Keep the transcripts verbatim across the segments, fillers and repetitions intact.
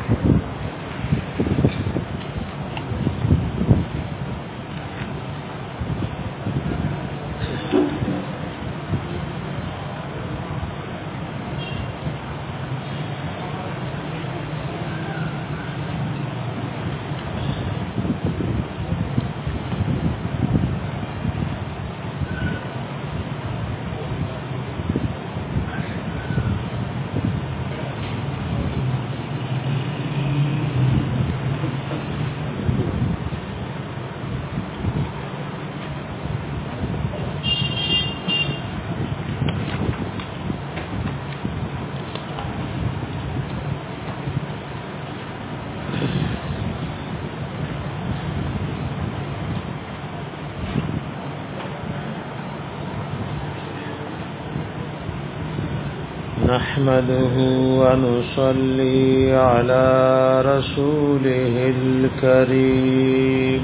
نحمده ونصلي على رسوله الكريم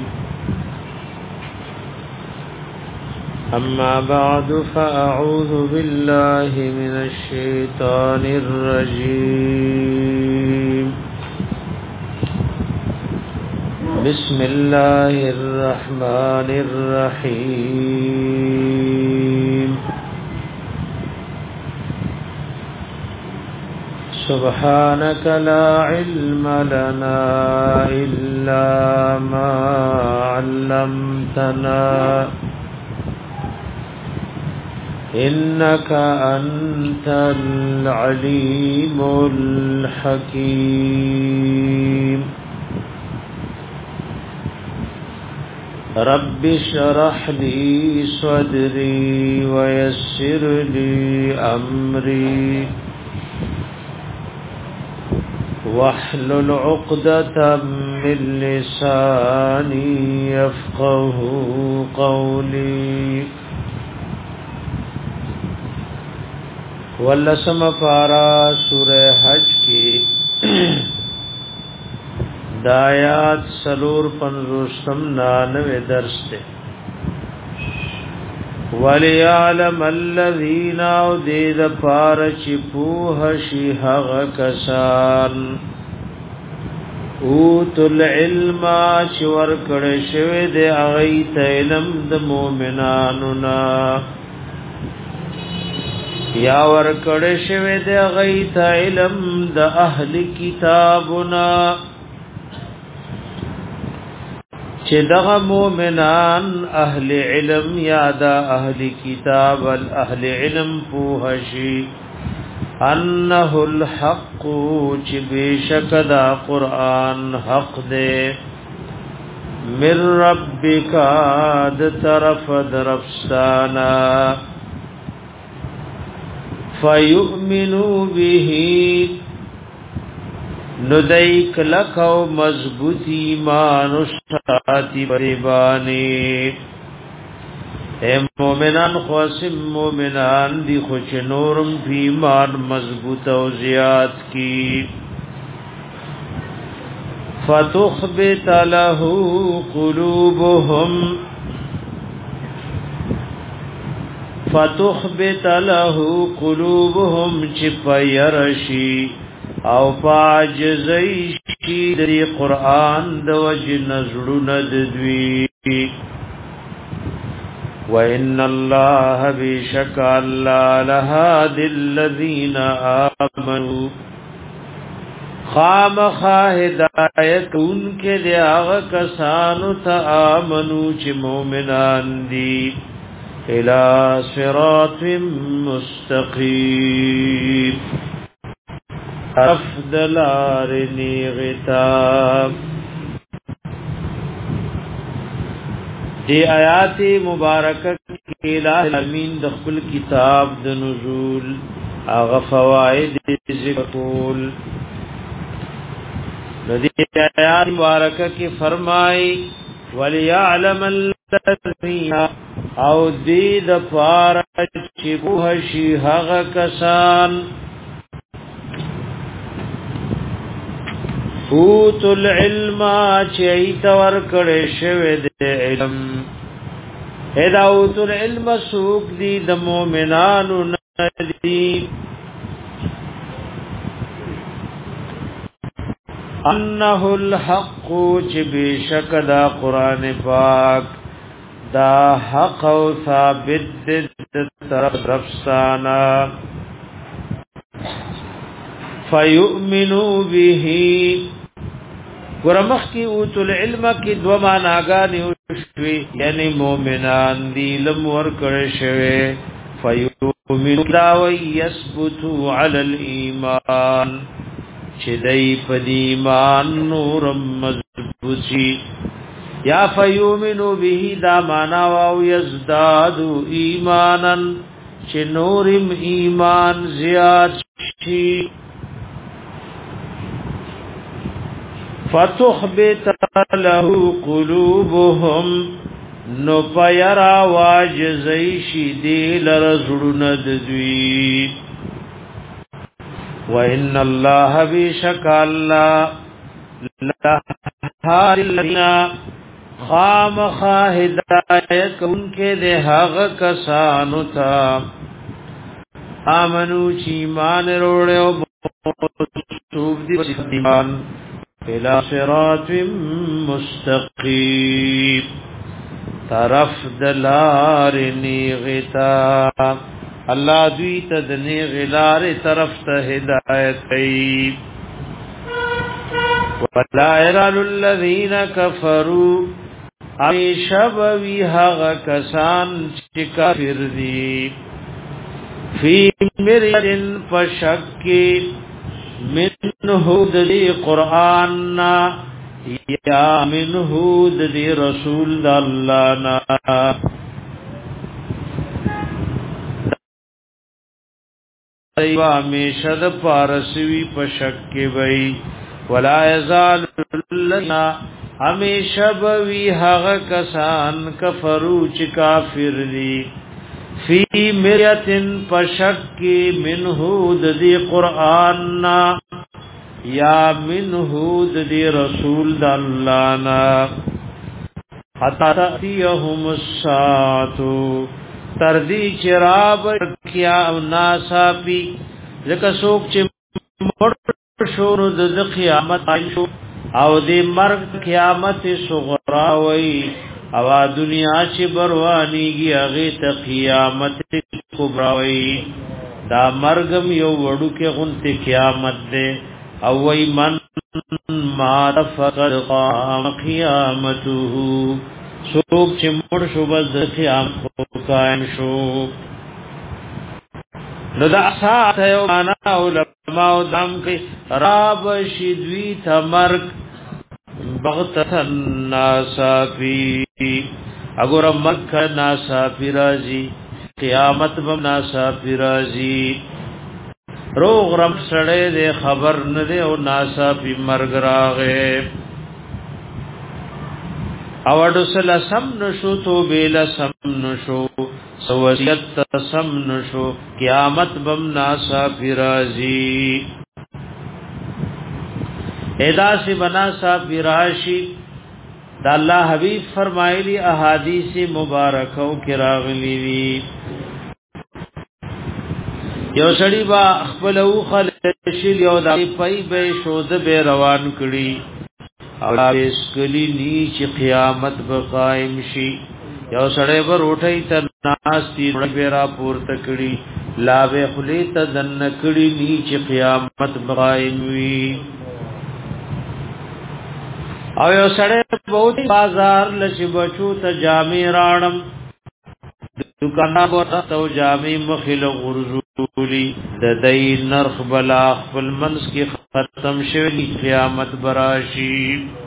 أما بعد فأعوذ بالله من الشيطان الرجيم بسم الله الرحمن الرحيم سبحانك لا علم لنا إلا ما علمتنا إنك أنت العليم الحكيم رب اشرح لي صدري ويسر لي أمري واحلل عقدة من لساني يفقه قولي واللسم پارا سورہ حج کی دایات سلور پنزوستم نانوے درس تے وَلِيَعْلَمَ الَّذِينَ اُدِيدَ پارچ پوہ شیحغ کسان اوت العلم چور کڑشوید اغیت علم د مومناننا یا ور کڑشوید اغیت علم د اہل کتابنا چې دغه مؤمنان اهل علم یا دا اهل کتاب الاهل علم پوهشي انه الحق چې بشک دا قران حق دې من ربک د طرف درفسانا فيؤمنوا به ندیک لکو مضبوط ایمان استاتی بریبانی اے مومنان خواسم مومنان دی خوچ نورم فی ایمان مضبوط و زیاد کی فتخبت له قلوبهم فتخبت له قلوبهم چپیرشی او پاجزی شی دی قرآن دو جن زړون د دوی وان الله بشک الله لهاد الذین آمنوا خام هدایت انکه دی هغه کسانو ته امنو چې مؤمنان دي الى صراط مستقیم افضل ارنی غتاب دی آیات مبارکه کې الہ الامین د خپل کتاب د نزول هغه فواید ذکر کول د دې آیات مبارکه کې فرمای وليعلم الذين او دې د فار چې بوه شي هغه کسان اوت العلم چیت ور کړه شوه د علم ادا اوت العلم سوق دی د مؤمنانو ندی انه الحق چې بشک دا قران پاک دا حق او ثابت د طرف رفسانا فیؤمنوا به ورمخ کی اوتل علم کی دو معناګانی وشوي یعنی مؤمنان دی لم ور کړه شوی فیؤمنوا دا ويثبتوا علی الايمان چې دای په ایمان نور مضبوطی یا فیؤمنوا به دا معنا او یزدادوا ایمانا چې نورم ایمان زیات شي فتخبت له قلوبهم نو پیرا واجزی شیدی لرزڑن ددوی وَإِنَّ اللَّهَ بِشَكَ اللَّهِ لَهَا خام خاہدایت انکے دے حق کسانو تا آمنو چیمان روڑے و بوصوب دی ایمان الى صراط مستقیم طرف دلار نیغتا اللہ دوی تد نیغلار طرف تا ہدایت ای وَلَا يَرَالُ الَّذِينَ كَفَرُوا امیشبوی حق کسان چی کافر دی فی مرین پشکی منه دی قرآن یا منه دی رسول دا اللہ نا ایوہ ہمیشد پارسوی پشکی بئی ولا یزال لنا ہمیشبوی حق کسان کفرو چی کافر دی فی مریتن پشکی منہود دی قرآن یا منہود دی رسول دا اللہ نا حتی تأتیہم الساعتو تردی چراب کیا ناسا پی ذکر سوک چی مر شور د قیامت شو او دی مرگ قیامت صغرا وی او دنیا چې بروانیږي هغه ته قیامت کبرا وی دا مرگم یو وړو کې غنته قیامت ده او وی من ما فقد قام قیامته سوق چې مړ شو بس قیامت قائم شو نو دا سات یو معنا علماء دم کې راب شدوی تمرک بغتتن ناسافی اگر مرک ناسافی رازی قیامت بم ناسافی رازی روغ رم سڑے دے خبر ندے او ناسافی مرگ راغے اوڑو سل سم نشو تو بیل سم نشو سوسیت سم نشو قیامت بم ناسا فرازی ادا سے بنا سا فراشی دا اللہ حبیب فرمائلی احادیث مبارکو کراغلی وی یو سڑی با اخبلو خلشل یو دا پای بے شود بے روان کری او اسکلی نیچ قیامت بقائم شي یو سړی بر اٹھئی تر ناستی بیرا پورته کړي لا به خلی ته دن کړي نیچ قیامت بقائم وی او یو سړی بہت بازار لچ بچو ته جامې راړم دکانا بوته جامې مخل غرزولی د دای نرخ بلا خپل منس کی ختم شوی قیامت براشی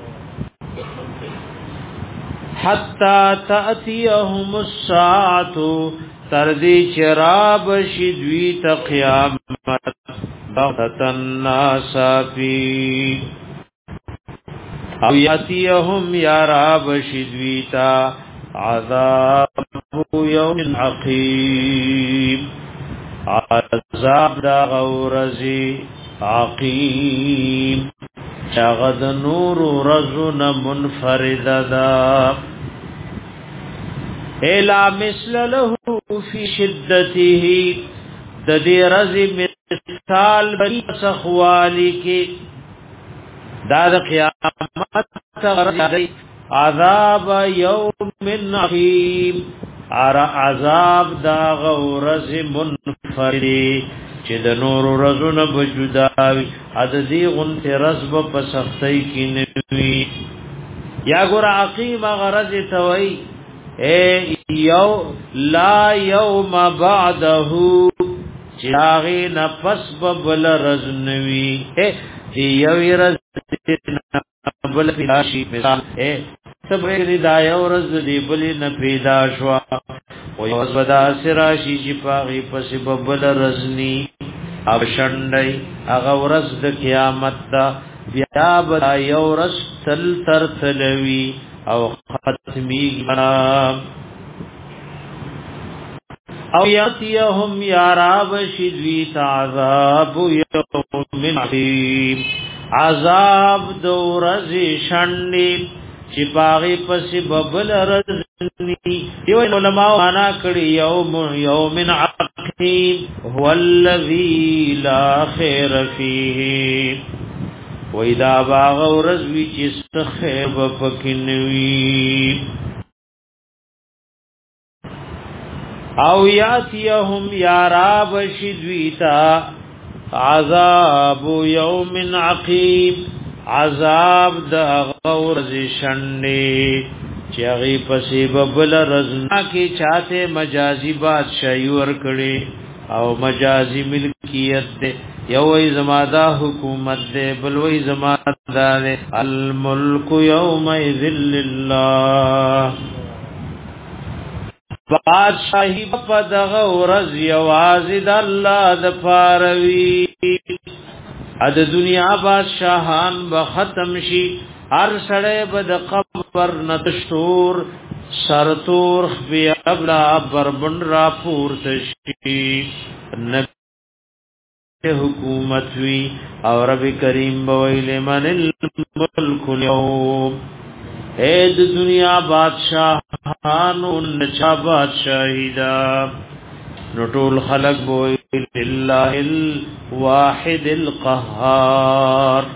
حتا تاتیهم الساعه تردی چراب شدوی تا قیامت بغتن ناسافی او یاتیهم یاراب شدوی تا عذاب یوم عقیم عذاب دا غورزی عقیم چاغد نور رزن منفرد دا ایلا مثل له فی شدته دا دی رزی مثال بی سخوالی کی دا د قیامت غرض عذاب یوم عظیم ار عذاب دا غورز منفردی چې د نور رزونه بجداوی عددی غنت رزب په سختۍ کې نوي یا ګور عقیم غرض توي اے یو لا یوم بعده چاغي نفس بل رزنوي اے یو رز بل پیداشي مثال اے سبری دا یو رز دی بل نه پیدا شوا او یو ودا سراشی چې پاغي پس بل رزنی اب شندای هغه ورځ د قیامت دا بیا به یو ورځ تل تر تلوي او ختمی او یاتیهم یاراب شدوی تعذاب یوم عظیم عذاب دو ورځ شندې چې پاغي پس ببل رزنی یو علماء معنا کړي یوم یوم عقیم هو الذی لا خیر فیه وإذا باغ ورزوی چې خیر بپکینوی او یاتیهم یاراب شدویتا عذاب یوم عقیم عذاب دا غورز شنی چیغی پسی ببل رزنا کی چاہتے مجازی بادشاہی ورکڑی او مجازی ملکیت دے یوی زمادہ حکومت دے بلوی زمادہ دے الملک یوم ذل اللہ بادشاہی پدغ ورز یوازد اللہ دفاروی اد دنیا بادشاہان بختم شي هر سړی بد قبر نتشتور سرتور بیا ابلا بربن را پورت شي نبی حکومت وی او رب کریم بویل من الملک اليوم اے دنیا بادشاہانو نچا بادشاہی دا نطول خلق بوئی للہ الواحد القہار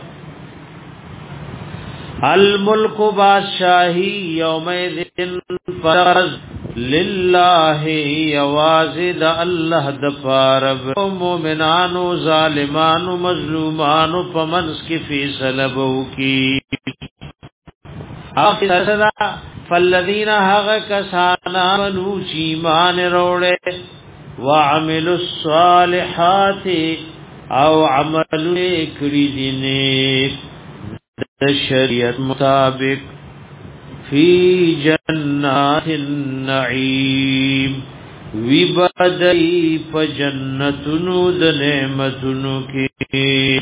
الملک بادشاہی یومئذ فرض للہ یوازد اللہ دفارب مومنانو ظالمانو مظلومانو پمنس کی فیصلبو کی آخر صدا فالذین حق کسانا منو چیمان روڑے وعملوا الصالحات او عمل کړي دي نیک د شریعت مطابق فی جنات النعیم وی بدای په جنتونو د نعمتونو کې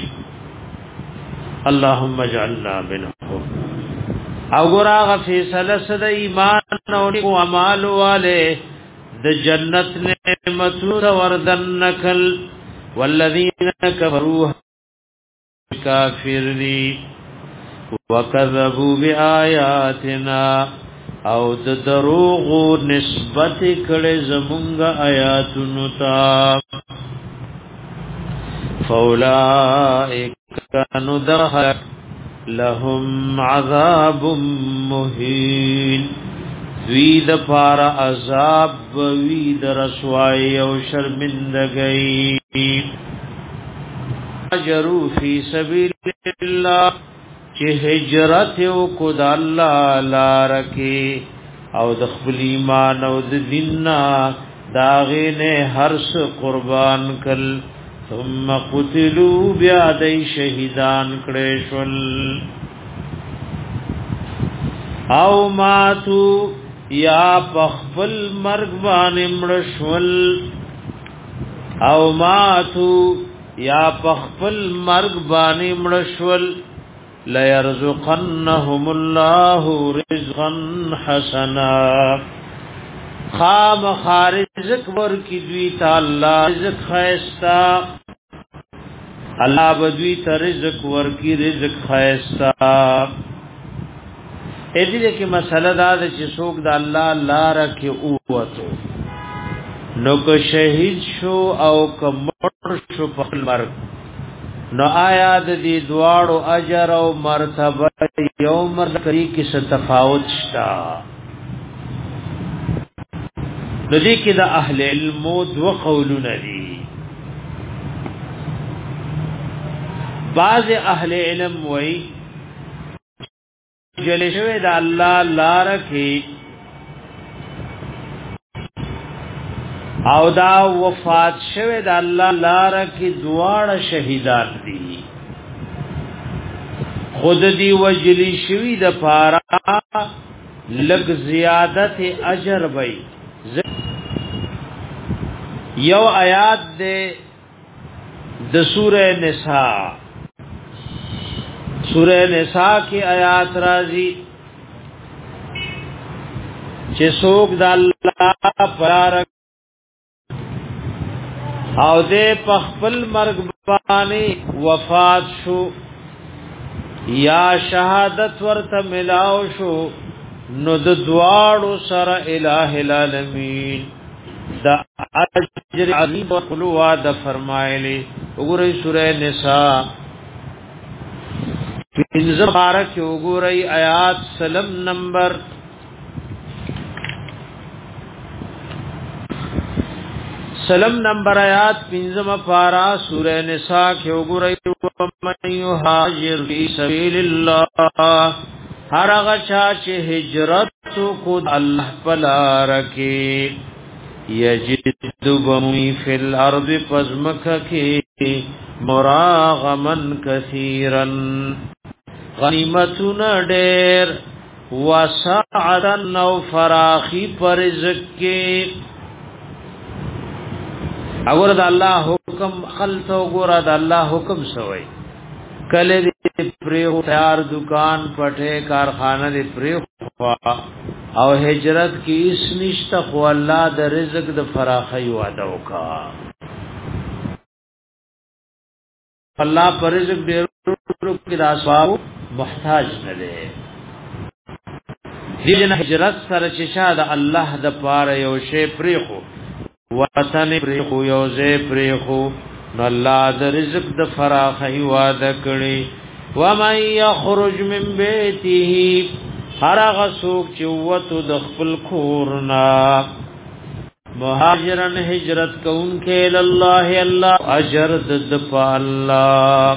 اللهم اجعلنا منهم او ګرا فیصله صد ایمان او اعمال والے د جنت نعمتو وردن نکل والذین کفروا کافرین وکذبوا بآیاتنا او د دروغ نسبت کړي زمونږ آیاتونو ته فاولائک کانوا دخل لهم عذاب مهین وید پار عذاب وید رسوائی او شرمندگئی اجرو فی سبیل اللہ چه ہجرت او کد اللہ لارکی او دخبل ایمان او دیننا داغین حرس قربان کل ثم قتلوا بیادی شہیدان کڑیشول او ماتو یا پخبل مرگ بانی مڑشول او ماتو یا پخبل مرگ بانی مڑشول لیرزقنهم اللہ رزقا حسنا خام خارزق ورکی دویتا اللہ رزق خیستا اللہ بدوی تا رزق ورکی رزق خیستا اې دې کې مسله دا ده چې څوک د الله لاره کې اووته نو که شهید شو او که مړ شو په مرګ نو آیا د دې دواړو اجر او مرتبه یو مرکری کې څه تفاوت شتا؟ د دې کې د اهل علم دو قولونه دي. بعض اهل علم وایي جل شوی د الله لار کې او دا وفات شوه د الله لار کې دواړه شهیدان دي. خود دی وجلی شوی د پارا لګ زیادت اجر وای. یو آیات ده د سوره نساء سوره نساء کی آیات راځي چې څوک د الله پر او دې پخپل مرګ باندې وفات شو یا شهادت ورته ملاو شو نو د دواړو سره الٰه العالمین د اجر عظیم او قلوا د فرمایلی. وګورئ سورہ نساء پنځه بارک وګورئ آیات سلم نمبر سلم نمبر آیات پنځم پارا سورہ نساء کې وګورئ ومن یهاجر فی سبیل الله هر هغه چې هجرت کو الله پلار کې یجد بمی فی الارض پزمکه کې مراغمن کثیرا غنیمتنا ډیر وسعدا او فراخی پر رزق کې. اور د الله حکم خلص او ګور د الله حکم سوی کله دې پریو تیار دکان پټه کارخانه دې پریو او هجرت کی اس نشته خو الله د رزق د فراخي وعده وکا. الله پر رزق دې کې راسواو محتاج نه دی. دې نه هجرت سره چې شاده الله د پاره یو شی پریخو وطن پریخو یوزے پریخو نو اللہ دا رزق دا فراخی وعدہ کری. ومن یخرج من بیته هر غسوک چوتو دخپل کورنا مهاجرن ہجرت کون کے اللہ اللہ اجر ددپا اللہ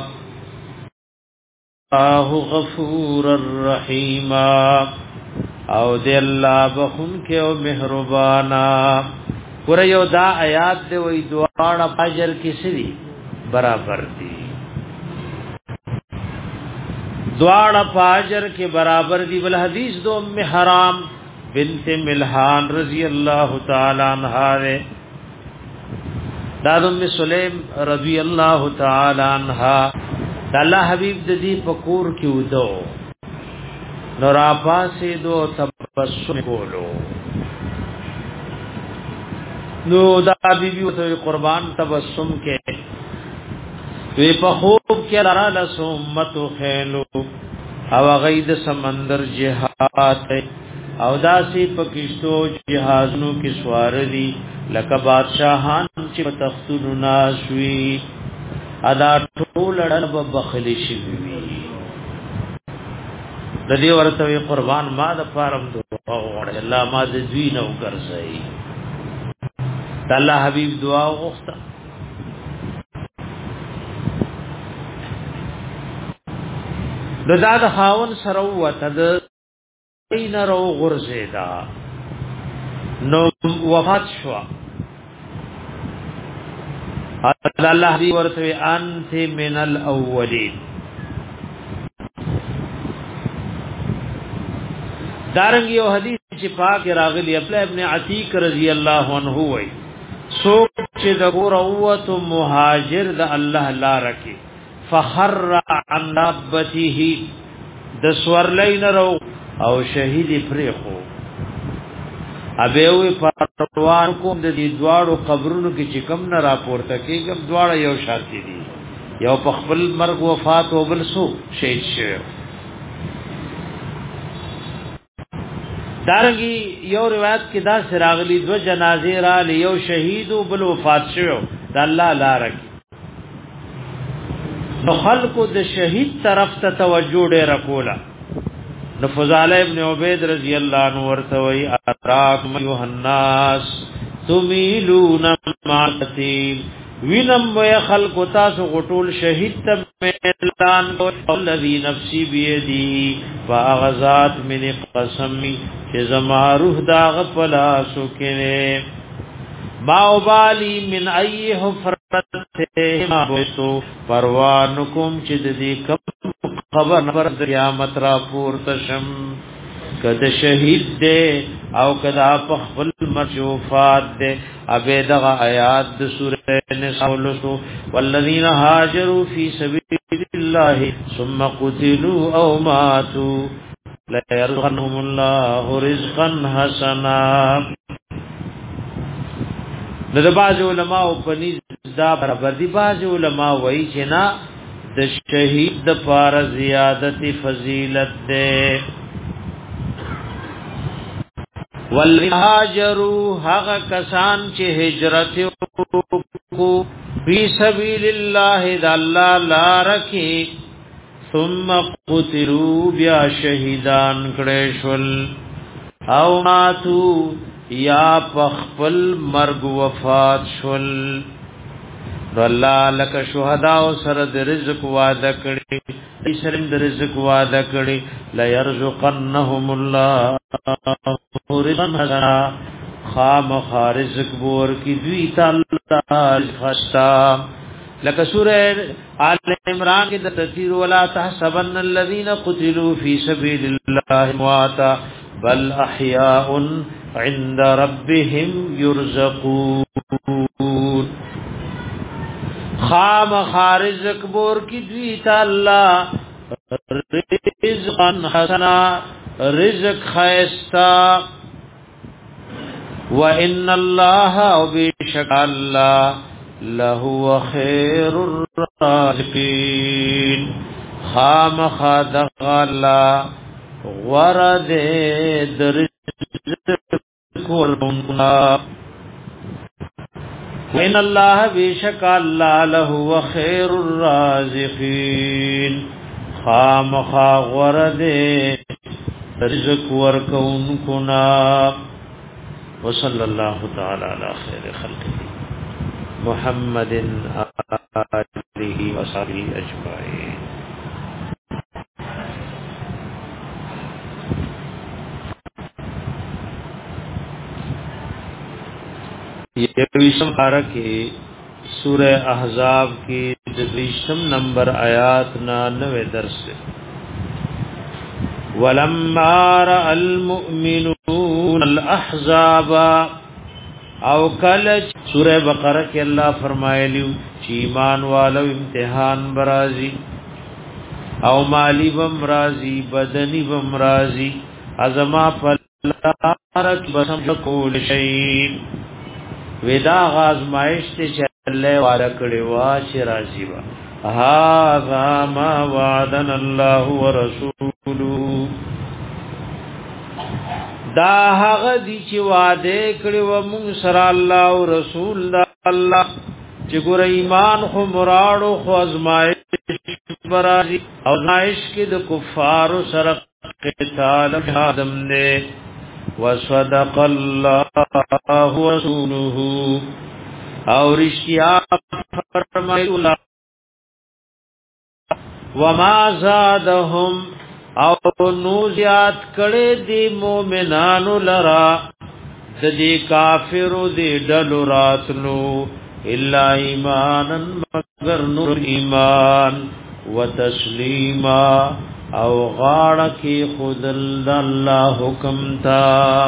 اللہ غفور الرحیم او دی اللہ بخون کے او مہربانا. ور یو دا آیات دی وی دواړه اجر کې سری برابر دي. دواړه اجر کې برابر دي. بل حدیث دو ام حرام بنت ملحان رضی اللہ تعالی عنہا دا ام سلیم رضی اللہ تعالی عنہا دا اللہ حبیب د دې پکور کې ودو نور پاسې دو تبسم کولو نو دا بیبی وته قربان تبسم کې وی په خوب کې لرا لسمت خیلو او غید سمندر جهاد او داسې پکشتو جهازونو کې سوار دي لکه بادشاہان چې په تختونو ناشوي ادا ټول ډب بخلی شي وی د دې ورته قربان ما د فارم دعا وغوړه الله ما د دوی نو ګرځي. الله حبیب دعا وغوښته د داد خاون سره وته د این رو غرزیدا نو وفات شو. الله حبیب ورته انت من الاولین. دارنګ یو حدیث چې پاک راغلی خپل ابن عتیق رضی الله عنه وای سوک چې د غوروت مهاجر د الله لار کې فخر عن نبته د سورلین رو او شهید پرېخو ابه وی پروان کوم د دې دواړو قبرونو کې چې کم نه راپورته کېږم دواړه یو شاتې دي یو په خپل مرګ وفات او بل سو شهید شو. دارنګي یو روایت کې دا سراغلی دو جنازې را لیو شهید او بل وفات شو د الله لار کې خلق د شهید طرف ته توجه ډیر کولا. نو فضال ابن عبید رضی الله عنه ورته وی اراکم ایها الناس تمیلون معتین وینم وی خلق تاسو غټول شهید ته اعلان الذي نفسي بيدي واغذات من قسمي چې زما روح دا غفلا سکینه ما وبالي من اي حفرته ما بوتو پروانکم چې دې کم خبر پر قیامت را پورته شم کد شهید دے او کدا پخبل مرجوفات دے ابے دغا آیات د سورہ نساء ولسو والذین هاجروا فی سبیل اللہ ثم قتلوا او ماتوا لا يرزقهم الله رزقا حسنا. د باز علماء په نيز دا برابر دي. باز علماء وایي چې نا د شهید د پار زیادت فضیلت ده. والهاجروا هغه کسان چې هجرت کو فی سبیل الله د الله لار کې ثم قتلوا بیا شهیدان کړي شول او ماتو یا پخپل مرگ وفات شول. الله لک شهدا او سره د رزق وعده کړي سره د رزق وعده کړي لا يرزقنهم الله رزقا حسنا خام خارزق بور کی دوی تعالی خشتا. لک سورہ آل عمران کې د تفسیر ولا تحسبن الذين قتلوا في سبيل الله امواتا بل احياء عند ربهم يرزقون. خام خارزق بور کی دوی تعالی رزقا حسنا رزق خیستا وان الله وبشک الله لهو خیر الرازقین. خام خادق الله ورد درزق ورنکنا وَإِنَّ اللَّهَ بِشَكَ اللَّهَ لَهُوَ خَيْرُ الرَّازِقِينَ. خام خاغورد رزق ورکونکنا. وصلی اللہ تعالی علی خیر خلقه محمد آلہ وصحبہ اجمعین. یہ ویشم پارہ کے سورہ احزاب کی دویشم نمبر آیات نانوے درس سے وَلَمَّا رَأَى الْمُؤْمِنُونَ الْأَحْزَابَ او کل سورہ بقرہ کے اللہ فرمائے لیو چی ایمان والو امتحان برازی او مالی بمرازی بدنی بمرازی ازما پلارک بسم کول شئیم ودا غازمائش تے چلے وعدہ کڑی واچ راضی با هذا ما وعدنا الله ورسوله. دا هغه دي چې وعده کړی و مونږ سره الله او رسول الله چې ګور ایمان خو مراړو خو ازمائش برازي او ازمائش کې د کفار سره قتال آدم نه وصدق الله ورسوله او رشیا فرمایي الله وما زادهم او نو زیاد کړي دي مؤمنانو لرا د دې کافرو دې ډلو راتلو الا ایمانا مگر نور ایمان وتسلیما او غاړه کې خود الله حکم تا.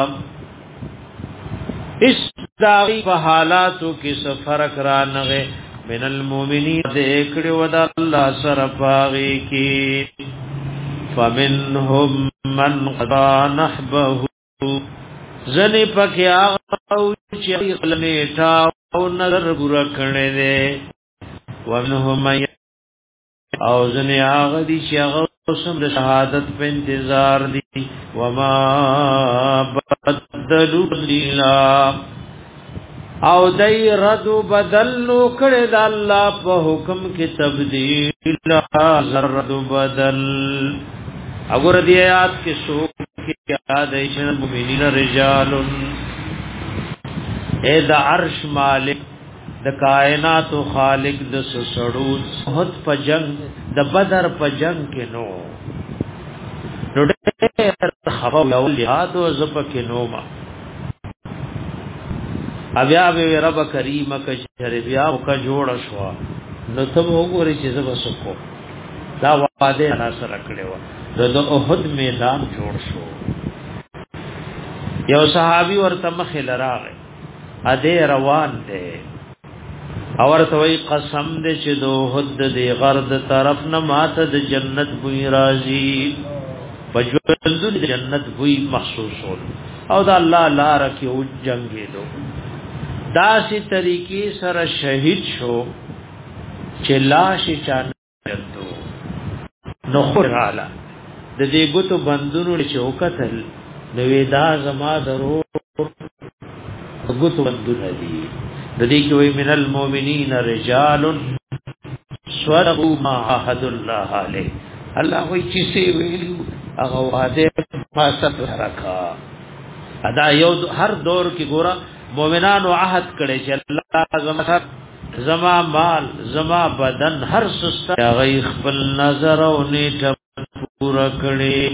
اس داغی په حالاتو کې سفرک را نغه من المؤمنین ذکر ود الله سره پاغي کې فمنهم من قضى نحبه زنی پکې او چې خلنیټا او نظر ګور کړي دي ومنهم او زنی هغه دي چې هغه سم د شهادت په انتظار دي وما بدلوا دينا او دای رد بدل نو کړه د الله په حکم کې تبدیل رد بدل اگر دی آیات کې سو کې یاد ایشن مومنین رجال اے د عرش مالک د کائنات خالق د سړو بہت په جنگ د بدر په جنگ کې نو نو ډېر خبر او لحاظ او زپ کې نو ما بیا به رب کریم کشر بیا کا جوړ شو نو ته وګورئ چې زب سکو دا وعده انا سره کړو د احد میدان جوړ شو یو صحابي ورته مخه لراغه اده روان دي اور توي قسم دې چې د احد دی غرد طرف نه ماته د جنت بوی راځي بجوند د جنت بوی محسوس ول او دا الله لار کې او جنگي دو داسې طریقې سره شهید شو چې لاش چانه دو نو خراله د دې ګوتو بندونو چې وکتل نو دا زما درو ګوتو بندونه دي د دې کې وی من المؤمنین رجال صدقوا ما عهد الله علیه الله وی چې سی ویلو هغه وعده فاسد حرکا ادا یو هر دور کې ګورا مومنانو عهد کړي چې الله زما زما مال زما بدن هر سست غي خپل نظر او نیټه پورا کړي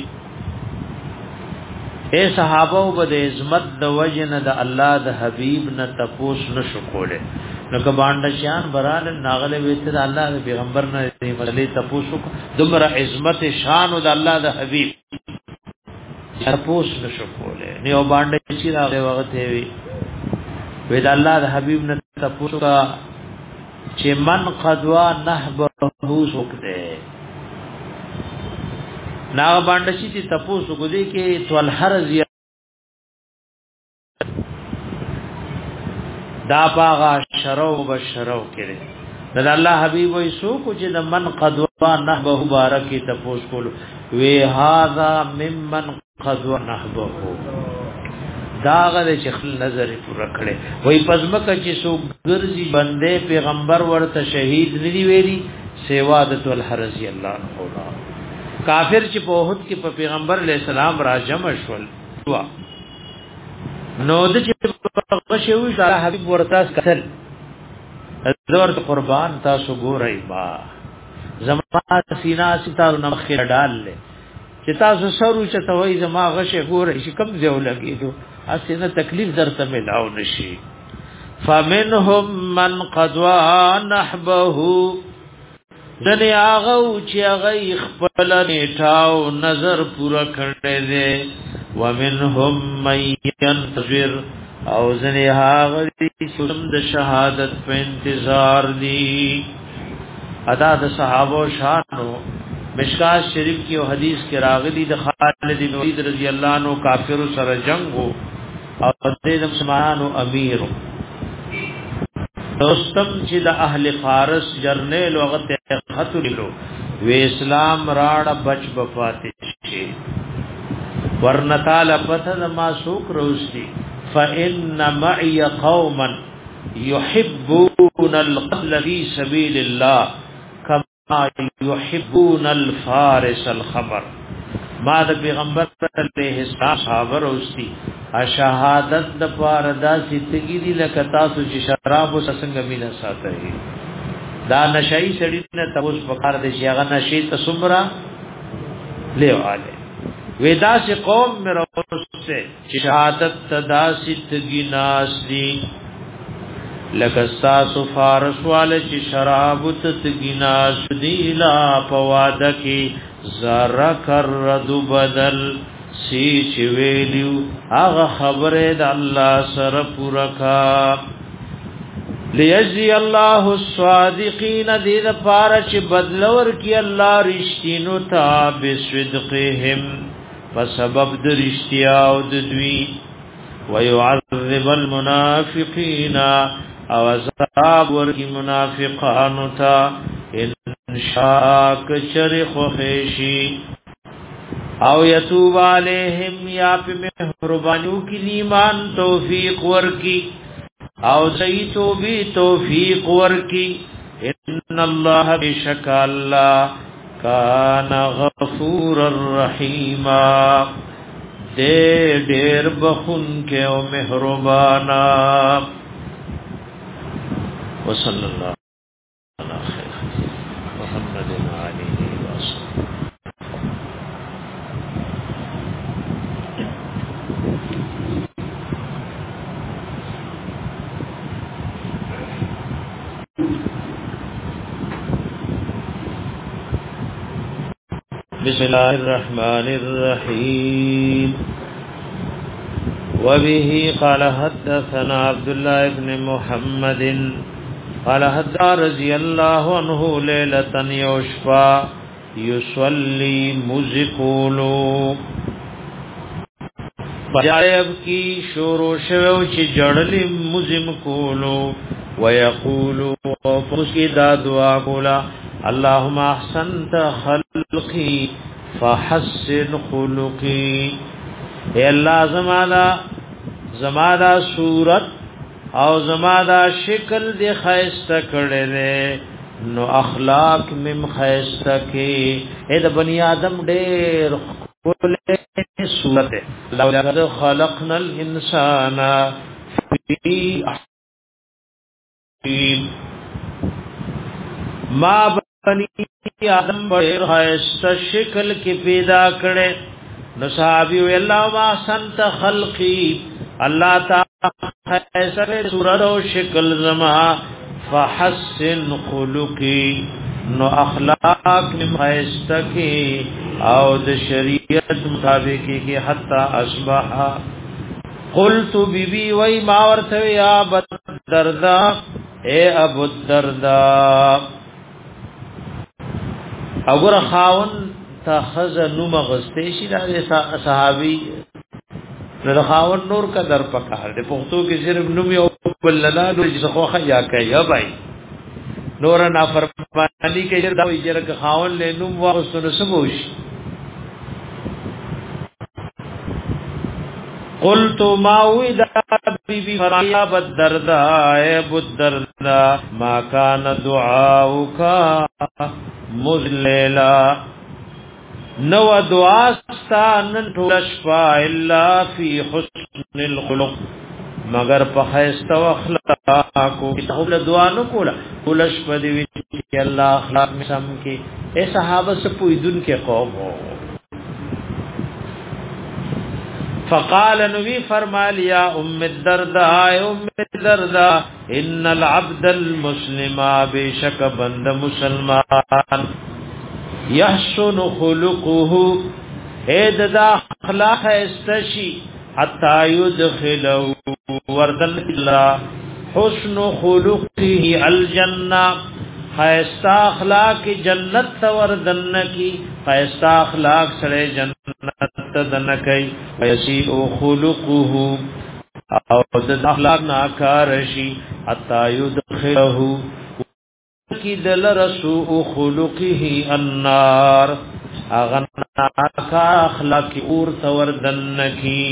اے صحابه وبد عظمت د وجن د الله د حبيب نه تپوس نشو کوله نو کباند شان برال ناغله ویت د الله د پیغمبر نه مسلې تپوس دمر عظمت شان د الله د حبيب تپوس نشو کوله نیو باندې چې راغله وخت وی وې د الله د حبيب نه تپوس کا چې من قدوا نحبه سوکته نا باندې چې تاسو غوډي کې تول حرز دا باغ شرو بشرو کړي د الله حبيب وې سو کو چې د من قدوا نحبه مبارک تاسو کول وی هاذا ممن قدوا نحبه داغه چې خپل نظر پورا کړي وای پزمکه چې سو ګرځي بندې پیغمبر ورته شهید ندی ویلي سیوا د تل رضی الله عنه کافر چې په وحد کې په پیغمبر علی السلام راجم شول نو د چې غشوي سره حبيب ورته قتل زور قربان تاسو ګورئ با زما سینا ستارو نمخ ډال له چې تاسو سرو چې توي زما غشه ګورئ چې کم ځو لګیدو اسنه تکلیف درته ملاو نشي فمنهم من قضوا نحبه دنه هغه چې هغه خپل نیټاو نظر پورا کړی دی ومنهم من ينتظر او ځنه هغه چې د شهادت په انتظار دي ادا د صحابه شانو مشکات شریف کی او حدیث کې راغلی د خالد بن ولید رضی الله عنه کافر سره جنگ وو او د مسلمانانو امیر دوستم چې د اهل فارس جرنیل وغت خط لرو و اسلام راړه بچ بفاتې شي ورنتال پته ما سوک روشي فان معي قوما يحبون القتل في سبيل الله كما يحبون الفارس الخمر ما د پیغمبر علیه السلام خبر اوسي شهادت د پار داسې تګیری لکه تاسو چې شراب وسنګ مینا ساتي دا نشئی سړی نه تاسو په کار دي چې هغه نشي تصبرا لیواله ودا سے قوم میرا سے شهادت تداسې تګیناس دي لکه تاسو فارس والے چې شراب تګیناس دي لا پواده کې زرا کرد بدل سی چې ویلو هغه خبره د الله سره پورا کا لیجزی الله الصادقین دې د پاره چې بدلور کی الله رښتینو ته بصدقهم په سبب د رښتیا او د دوی ويعذب المنافقین او عذاب ورکی منافقانو ته ان شاء کشرخ خیشی او یتوب علیہم یا پی مہربانیو کی ایمان توفیق ورکی او زیتو بی توفیق ورکی ان الله بشک الله کان غفور الرحیم دے دیر بخون کے او مہربانا وصلی اللہ علی خیر محمد علیہ وسلم. بسم الله الرحمن الرحيم وبه قال حدثنا عبد الله بن محمد قال حدثنا رضي الله عنه ليلة يوشفا يصلي مزقولو فجائب کی شورو شوو چی جڑلی مزم کولو ويقولو فسکی دا دعا کولا اللهم احسنت خلقی فحسن خلقی اے اللہ زمادا زمادا صورت او زمادا شکل دی خیست کردے نو اخلاق مم خیست کی اے دا بنی آدم دیر کولے صورت ہے لقد خلقنا الانسان فی احسن ما بنی آدم بڑیر خیست شکل کی پیدا کرے نو صحابی وی اللہ ما سنت خلقی اللہ تعالی خیست صورت و شکل زما فحسن خلقی نو اخلاق نم خیست کی او د شریعت مطابقی کی حتی اصبحا قلت بی بی وی ماورتو یا ابو الدرداء اے ابو الدرداء اگر خاون تا خزنو مغستیشی دا صحابی نو خاون نور کا در پکار دے پختو کی صرف نمی او بلنا نور جس خوخا یا کئی یا بھائی نور نافرمانی کے جر داوی جرک خاون لے نم واغستو نسبوش قلت ماوی دا بی بی فریا بالدرداء اے بالدرداء ما کان دعاؤکا مذلیلا نو دعاستا ننٹولشفا الا فی حسن الخلق مگر پخیست و اخلاقو تخبل دعا نکولا کولشفا دیوی کہ اللہ اخلاق میں سم کی اے صحابہ سپوی دن کے قوم ہو فقال نبی فرمال یا ام الدرداء ام الدرداء ان العبد المسلم بشک بند مسلمان یحسن خلقه اید دا اخلاق استشی حتی یدخلو وردن اللہ حسن خلقه الجنہ خیستا اخلاق جنت وردن کی خیستا اخلاق سڑے جنت دنکی ویسیء خلقه او دد اخلاق ناکارشی حتی یدخله کی دل رسوء خلقه النار اغنا کا اخلاق اور توردن کی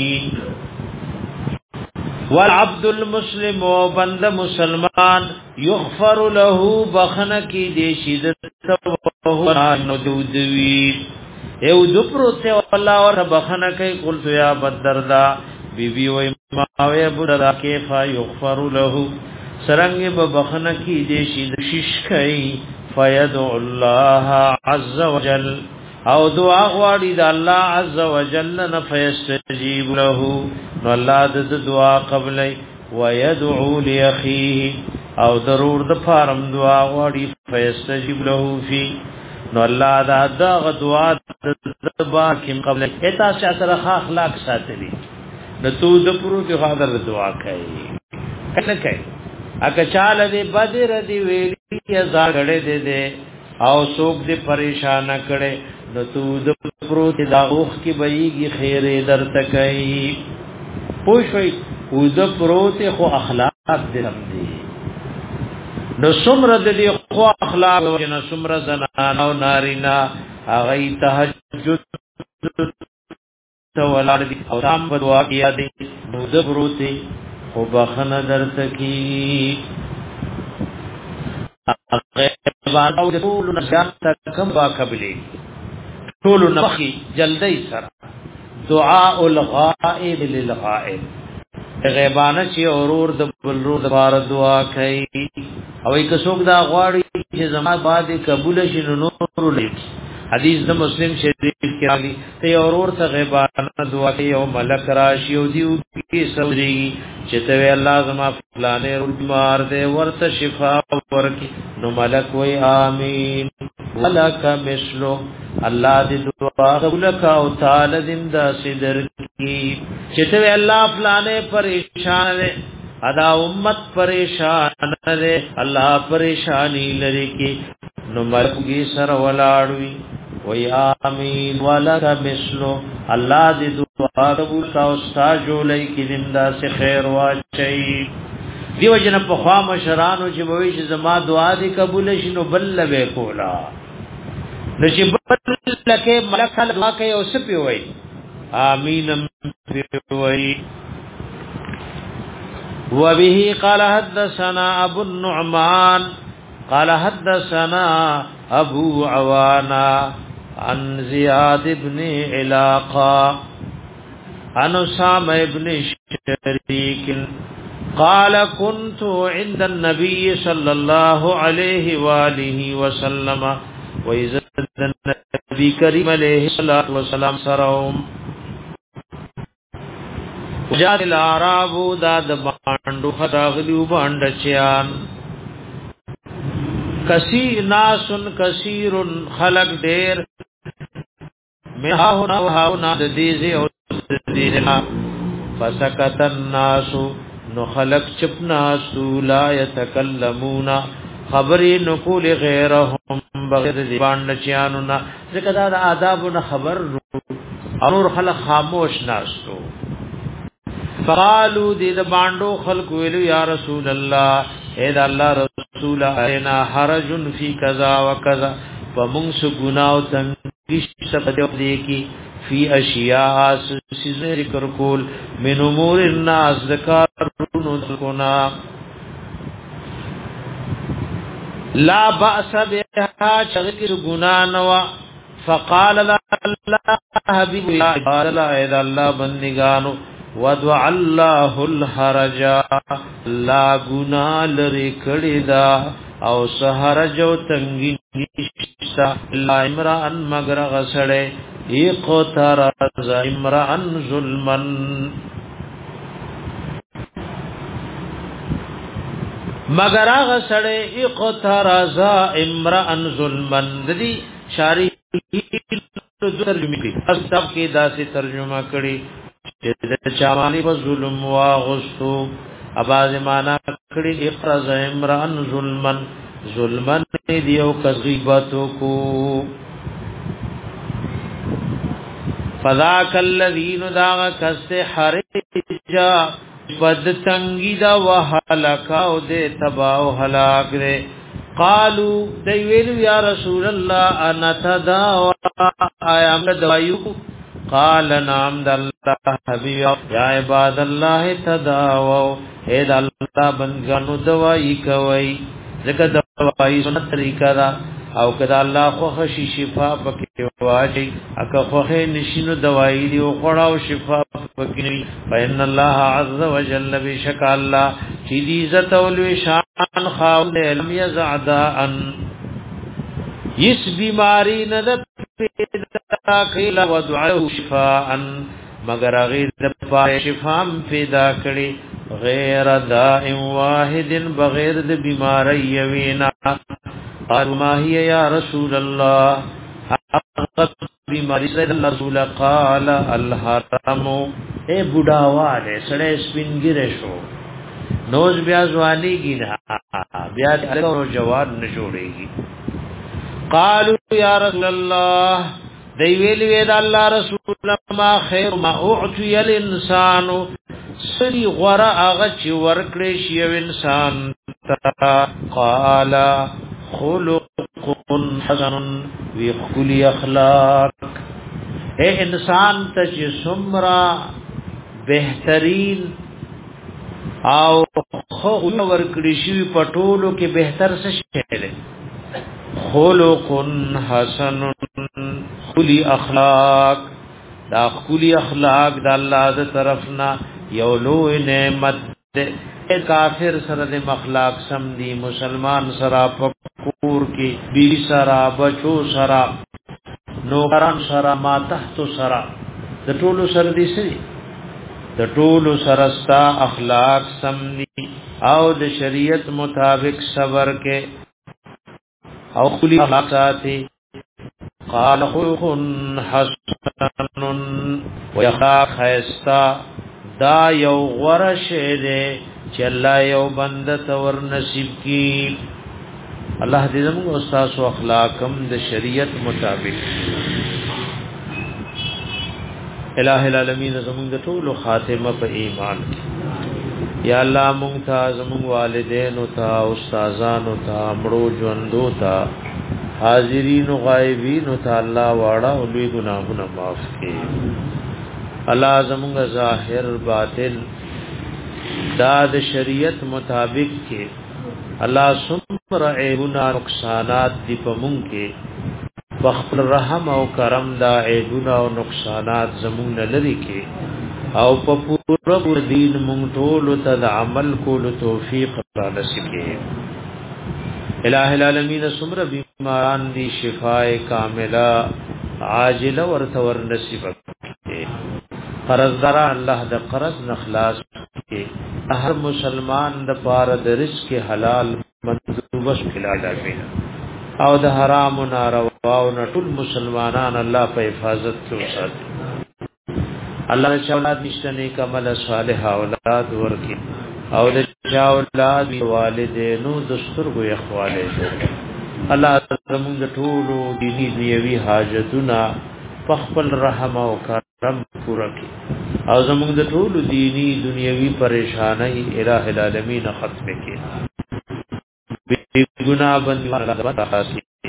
والعبد المسلم و بند مسلمان یغفر له بخن کی دیشی دتو دودوی ایو دپروتے واللہ اور بخن کی قلت یا بدردا بی بی و اماوی بدردا کیفا یغفر له سرنگ بخن کی دیشی دشش کئی فیدعو اللہ عز وجل او دعا غواړي د الله عز وجل نه فیستجیب له نو الله د دعا قبلې ويدعو لاخيه او ضرور د فارم دعا غواړي فیستجیب له فی نو الله دا د دعا د با کیم قبلې اته سره اخلاق ساتلی نو تو د پرو د حاضر دعا کوي کنه کوي اګه چاله دی بدر دی ویلی یا زاګړې دی دی او څوک دې پریشان کړي نو تو د پروت دا اوخ کی بېږي خیر درته کوي پوښوي او د پروت خو اخلاق دې هم دي نو څومره دې خو اخلاق نو څومره زنان او نارینا هغه تهجد تو ولادي او تام دعا کیا دي نو د پروت خو بخنه درته کی غیبان او ټول نشان تکم با قبلی ټول نبخي جلدی سره دعاء الغائب للغائب غیبانه چې اورور د بلرو د بار دعا کوي او یک څوک دا غواړي چې زما بعد قبول شي نو نور لیک حدیث د مسلم شریف کې راغلی ته اورور ته غیبانه دعا کوي او ملک راشي او دیو کې سوري چې ته الله زما فلانه بیمار دې ورته شفا ورکي نو ملک وای امين ولک مثلو الله دې دعا قبول کا او تعالی دې دا صدر کی چې ته الله فلانه پریشان دې ادا امت پریشان دې الله پریشانی لري کی نو مرګي سر ولاړوي وای امين ولک مثلو الله دې دعا قبول کا او استاجو لای کی زنده سے خیر واچي دیو جن په خوا مشرانو چې وای چې زما دعا دې قبول شي نو بل به کولا نشي بل لکه ملک دعا کوي او سپي وای امين وای وبه قال حدثنا ابو النعمان قال حدثنا ابو عوانا عن زياد بن علاقة عن اسامة بن شريك قال كنت عند النبي صلى الله عليه وآله وسلم وإذا النبي كريم عليه الصلاة والسلام سرهم وجاءت العراب داد باندو خراغلیو باندچیان کثیر ناسن کثیر خلق دیر مها هنا وهاونا د دیزه او دیزه فسکت الناس نو خلق چپ ناسو لا يتکلمون خبری نقول غیرهم بغیر زبان نچیانو نا ذکر دا آدابو نا خبر اور خلق خاموش ناستو فقالو دید باندو خلق ویلو یا رسول اللہ اے دا اللہ رسول اینا حرجن فی کذا و کذا فمنس گناو تنگیش سپدیو دیکی فی اشیاء سیزن ذکر کول من امور الناس ذکارونو دلکونا لا بأس بها چغیر گنانوا فقال اللہ حبیب اللہ اے دا اللہ بندگانو ودع الله الحرج لا گنا لري کړي دا او سحرج او تنګي نشتا لا امران مگر غسړې اقتر ز امران ظلمن مگر غسړې اقتر ز امران ظلمن دي شاری ترجمه کړي استاب کې داسې ترجمه کړي چې چامانی په ظلم واغستو اباز معنا کړي اقرز عمران ظلمن ظلمن دیو کذباتو کو فذاک الذین داغ کس حرجا بد تنگی دا وهلک او دې تبا او هلاک دې قالو دی ویلو یا رسول الله انا تداوا ایا موږ دوایو قال نعم الله حبیب یا عباد الله تداو اے د الله بندگانو دوايي کوي ځکه دوايي سنت طریقہ دا او کدا الله خو خشي شفا پکې واجي اګه خو نشینو دوايي دی او خړاو شفا پکې فإن الله عز وجل بشک الله چې دې عزت او شان خاوند علم یزعدا ان اس بیماری نه د پیدا کړي ودعو شفاء مگر غیر د پای شفاء پیدا کړي غیر دائم واحد بغیر د بیماری وینا قال ما هي یا رسول الله بیماری سید رسول قال الحرم اے بډاواله سړې سپینګره شو نوز بیا ځواني گینا بیا هغه جواب نه جوړيږي قالوا یا رسول الله دی ویل وی دا الله رسول ما خیر ما اعطي الانسان سری غرا هغه چې ورکړې شی انسان قال خلق حسن وی خلی اخلاق اے انسان ته چې سمرا بهترین او خو ورکړی شي پټولو کې بهتر څه شی دی خلق حسن خلی اخلاق دا خلی اخلاق د الله ز طرفنا یو لوی نعمت ده کافر سره د اخلاق سم دی مسلمان سره پکور کې بی سره بچو سره نوکران سره ما تحت سره د ټولو سره دي سي د ټولو سره ستا اخلاق سم دي او د شریعت مطابق صبر کې او خلی اخلاق ساتي قال خلق حسن ويخلاق خيستا دا یو غرشه ده چې الله یو بنده تور نصیب کی الله دې زموږ استاد او اخلاقم د شریعت مطابق الہ العالمین زموږ د ټولو خاتمه په ایمان یا الله مونږ ته زموږ والدین او ته استادانو ته مړو ژوندو ته حاضرین او غایبین او ته الله واړه او لوی ګناهونه معاف کړي الله زموږ ظاهر باطن دا د شریعت مطابق کې الله سمره عیبونه نقصانات دی په مونږ کې بخل رحم او کرم دا عیبونه او نقصانات زموږ لري کې او په پوره پور دین مونږ ټول ته د عمل کولو توفیق را نصیب کړي الہ العالمین سمره بیماران دی شفاء کامله عاجله ورته ور نصیب کړي قرضدار الله د قرض نخلاص کړي هر مسلمان د پاره د رزق حلال منذوبش خلاص کړي او د حرام و ناروا او ټول مسلمانان الله په حفاظت کې وساتي الله چې اولاد نشته نیک عمل صالح اولاد ورکي او د چا اولاد والدینو دستورغو اخواله الله زموږ ټول دینی دیوی حاجتونه خپل رحم او کرم پورا کړي او زموږ د ټول دینی دنیوي پریشانای الہ العالمین ختم کړي ګناه بند الله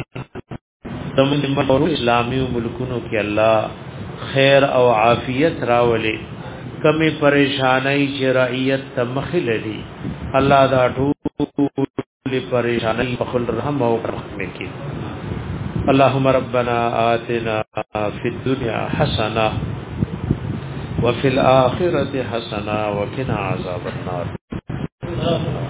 زموږ اسلامي ملکونو کې الله خیر او عافیت راولي کمی پریشانای چې رعیت تمخل دي الله دا ټول پریشانای په خپل رحم او کرم کې اللهم ربنا آتنا في الدنيا حسنه وفي الاخره حسنه وقنا عذاب النار